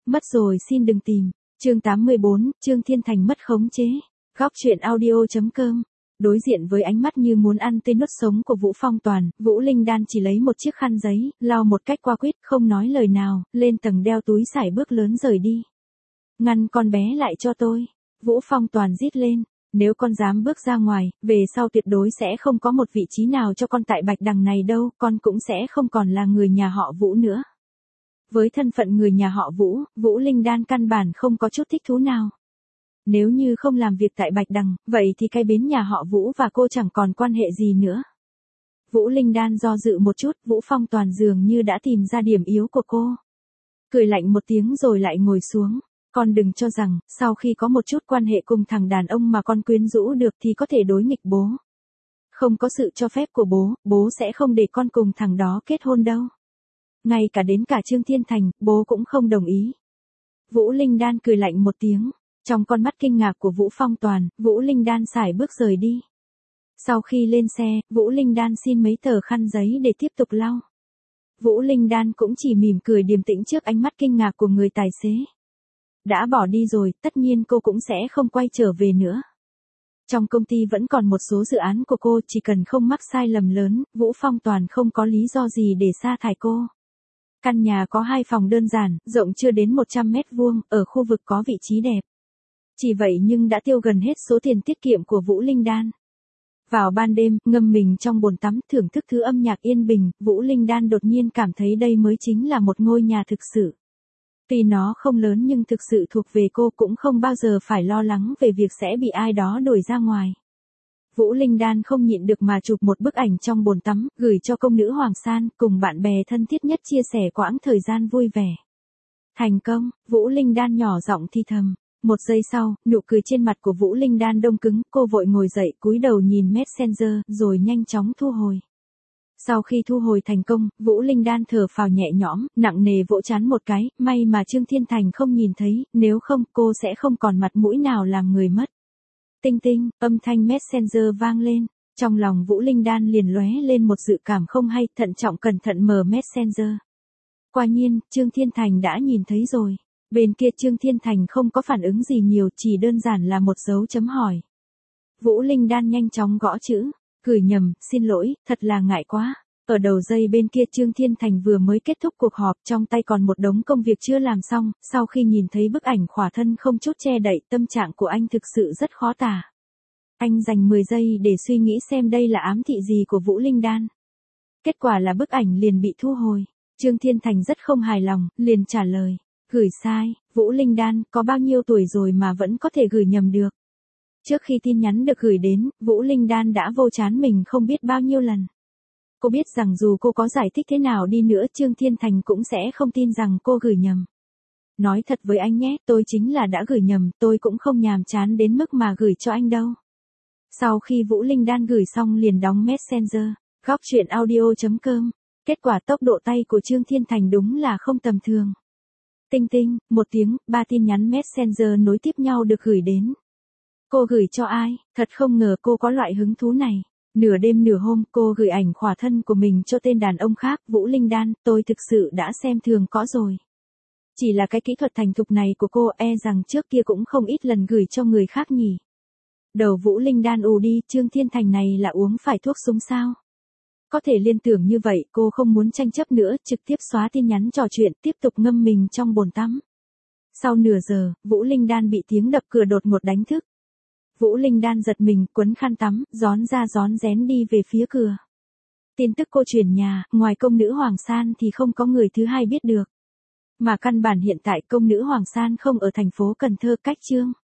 Mất rồi xin đừng tìm. Chương 84, Trương Thiên Thành mất khống chế. Góc truyện audio.com. Đối diện với ánh mắt như muốn ăn tươi nuốt sống của Vũ Phong Toàn, Vũ Linh Đan chỉ lấy một chiếc khăn giấy, lau một cách qua quýt, không nói lời nào, lên tầng đeo túi sải bước lớn rời đi. Ngăn con bé lại cho tôi. Vũ Phong Toàn rít lên. Nếu con dám bước ra ngoài, về sau tuyệt đối sẽ không có một vị trí nào cho con tại Bạch Đằng này đâu, con cũng sẽ không còn là người nhà họ Vũ nữa. Với thân phận người nhà họ Vũ, Vũ Linh Đan căn bản không có chút thích thú nào. Nếu như không làm việc tại Bạch Đằng, vậy thì cái bến nhà họ Vũ và cô chẳng còn quan hệ gì nữa. Vũ Linh Đan do dự một chút, Vũ Phong Toàn dường như đã tìm ra điểm yếu của cô. Cười lạnh một tiếng rồi lại ngồi xuống. Con đừng cho rằng, sau khi có một chút quan hệ cùng thằng đàn ông mà con quyến rũ được thì có thể đối nghịch bố. Không có sự cho phép của bố, bố sẽ không để con cùng thằng đó kết hôn đâu. Ngay cả đến cả Trương Thiên Thành, bố cũng không đồng ý. Vũ Linh Đan cười lạnh một tiếng. Trong con mắt kinh ngạc của Vũ Phong Toàn, Vũ Linh Đan sải bước rời đi. Sau khi lên xe, Vũ Linh Đan xin mấy tờ khăn giấy để tiếp tục lau. Vũ Linh Đan cũng chỉ mỉm cười điềm tĩnh trước ánh mắt kinh ngạc của người tài xế. Đã bỏ đi rồi, tất nhiên cô cũng sẽ không quay trở về nữa. Trong công ty vẫn còn một số dự án của cô, chỉ cần không mắc sai lầm lớn, Vũ Phong Toàn không có lý do gì để sa thải cô. Căn nhà có 2 phòng đơn giản, rộng chưa đến 100 mét vuông, ở khu vực có vị trí đẹp. Chỉ vậy nhưng đã tiêu gần hết số tiền tiết kiệm của Vũ Linh Đan. Vào ban đêm, ngâm mình trong bồn tắm, thưởng thức thứ âm nhạc yên bình, Vũ Linh Đan đột nhiên cảm thấy đây mới chính là một ngôi nhà thực sự. Tuy nó không lớn nhưng thực sự thuộc về cô, cũng không bao giờ phải lo lắng về việc sẽ bị ai đó đuổi ra ngoài. Vũ Linh Đan không nhịn được mà chụp một bức ảnh trong bồn tắm, gửi cho công nữ Hoàng San, cùng bạn bè thân thiết nhất chia sẻ quãng thời gian vui vẻ. Thành công, Vũ Linh Đan nhỏ giọng thì thầm. Một giây sau, nụ cười trên mặt của Vũ Linh Đan đông cứng, cô vội ngồi dậy, cúi đầu nhìn Messenger, rồi nhanh chóng thu hồi. Sau khi thu hồi thành công, Vũ Linh Đan thở phào nhẹ nhõm, nặng nề vỗ trán một cái, may mà Trương Thiên Thành không nhìn thấy, nếu không cô sẽ không còn mặt mũi nào làm người mất. Tinh tinh, âm thanh Messenger vang lên, trong lòng Vũ Linh Đan liền lóe lên một dự cảm không hay, thận trọng cẩn thận mở Messenger. Quả nhiên, Trương Thiên Thành đã nhìn thấy rồi. Bên kia Trương Thiên Thành không có phản ứng gì nhiều, chỉ đơn giản là một dấu chấm hỏi. Vũ Linh Đan nhanh chóng gõ chữ. Gửi nhầm, xin lỗi, thật là ngại quá. Ở đầu dây bên kia Trương Thiên Thành vừa mới kết thúc cuộc họp, trong tay còn một đống công việc chưa làm xong, sau khi nhìn thấy bức ảnh khỏa thân không chút che đậy, tâm trạng của anh thực sự rất khó tả. Anh dành 10 giây để suy nghĩ xem đây là ám thị gì của Vũ Linh Đan. Kết quả là bức ảnh liền bị thu hồi. Trương Thiên Thành rất không hài lòng, liền trả lời. Gửi sai, Vũ Linh Đan, có bao nhiêu tuổi rồi mà vẫn có thể gửi nhầm được. Trước khi tin nhắn được gửi đến, Vũ Linh Đan đã vô trán mình không biết bao nhiêu lần. Cô biết rằng dù cô có giải thích thế nào đi nữa, Trương Thiên Thành cũng sẽ không tin rằng cô gửi nhầm. Nói thật với anh nhé, tôi chính là đã gửi nhầm, tôi cũng không nhàm chán đến mức mà gửi cho anh đâu. Sau khi Vũ Linh Đan gửi xong liền đóng Messenger, góc truyện audio.com. Kết quả tốc độ tay của Trương Thiên Thành đúng là không tầm thường. Tinh tinh, một tiếng, 3 tin nhắn Messenger nối tiếp nhau được gửi đến. Cô gửi cho ai? Thật không ngờ cô có loại hứng thú này. Nửa đêm nửa hôm cô gửi ảnh khỏa thân của mình cho tên đàn ông khác. Vũ Linh Đan, tôi thực sự đã xem thường có rồi. Chỉ là cái kỹ thuật thành thục này của cô rằng trước kia cũng không ít lần gửi cho người khác nhỉ. Đầu Vũ Linh Đan ù đi, Trương Thiên Thành này là uống phải thuốc súng sao? Có thể liên tưởng như vậy, cô không muốn tranh chấp nữa, trực tiếp xóa tin nhắn trò chuyện, tiếp tục ngâm mình trong bồn tắm. Sau nửa giờ, Vũ Linh Đan bị tiếng đập cửa đột ngột đánh thức. Vũ Linh Đan giật mình, quấn khăn tắm, rón ra rón rén đi về phía cửa. Tin tức cô chuyển nhà, ngoài công nữ Hoàng San thì không có người thứ hai biết được. Mà căn bản hiện tại công nữ Hoàng San không ở thành phố Cần Thơ, cách Trương